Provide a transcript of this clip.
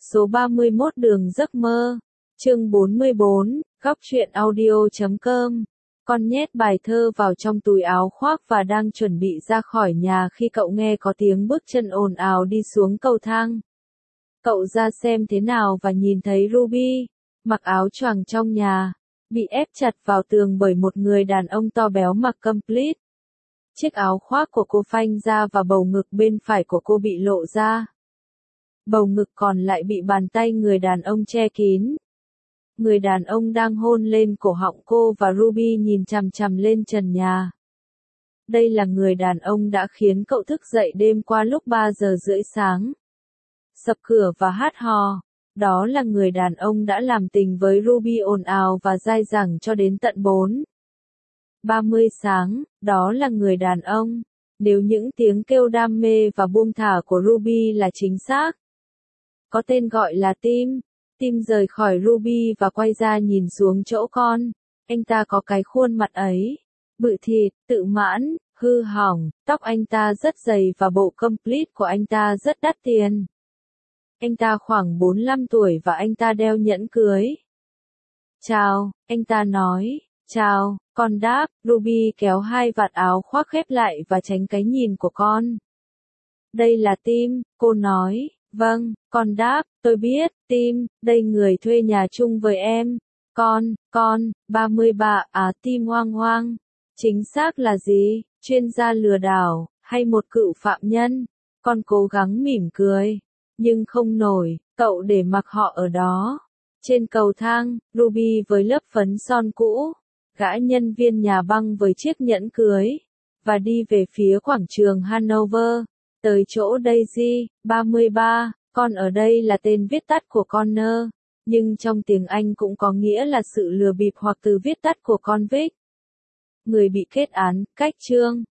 Số 31 Đường giấc mơ. Chương 44, góc truyện audio.com. Con nhét bài thơ vào trong túi áo khoác và đang chuẩn bị ra khỏi nhà khi cậu nghe có tiếng bước chân ồn ào đi xuống cầu thang. Cậu ra xem thế nào và nhìn thấy Ruby, mặc áo choàng trong nhà, bị ép chặt vào tường bởi một người đàn ông to béo mặc complete. Chiếc áo khoác của cô phanh ra và bầu ngực bên phải của cô bị lộ ra. Bầu ngực còn lại bị bàn tay người đàn ông che kín. Người đàn ông đang hôn lên cổ họng cô và Ruby nhìn chằm chằm lên trần nhà. Đây là người đàn ông đã khiến cậu thức dậy đêm qua lúc 3 giờ rưỡi sáng. Sập cửa và hát hò. Đó là người đàn ông đã làm tình với Ruby ồn ào và dai dẳng cho đến tận 4:30 sáng. Đó là người đàn ông. Nếu những tiếng kêu đam mê và buông thả của Ruby là chính xác, có tên gọi là Tim. Tim rời khỏi Ruby và quay ra nhìn xuống chỗ con. Anh ta có cái khuôn mặt ấy, bự thịt, tự mãn, hư hỏng, tóc anh ta rất dày và bộ complete của anh ta rất đắt tiền. Anh ta khoảng 45 tuổi và anh ta đeo nhẫn cưới. Chào, anh ta nói. Chào, con đáp. Ruby kéo hai vạt áo khoác khép lại và tránh cái nhìn của con. Đây là Tim, cô nói. Vâng, con đáp, tôi biết, Tim, đây người thuê nhà chung với em. Con, 33, Tim hoang hoang. Chính xác là gì, chuyên gia lừa đảo, hay một cựu phạm nhân? Con cố gắng mỉm cười, nhưng không nổi, cậu để mặc họ ở đó. Trên cầu thang, Ruby với lớp phấn son cũ, gã nhân viên nhà băng với chiếc nhẫn cưới, và đi về phía quảng trường Hanover. Tới chỗ Daisy, 33, con ở đây là tên viết tắt của Connor, nhưng trong tiếng Anh cũng có nghĩa là sự lừa bịp hoặc từ viết tắt của convict. Người bị kết án, cách chương.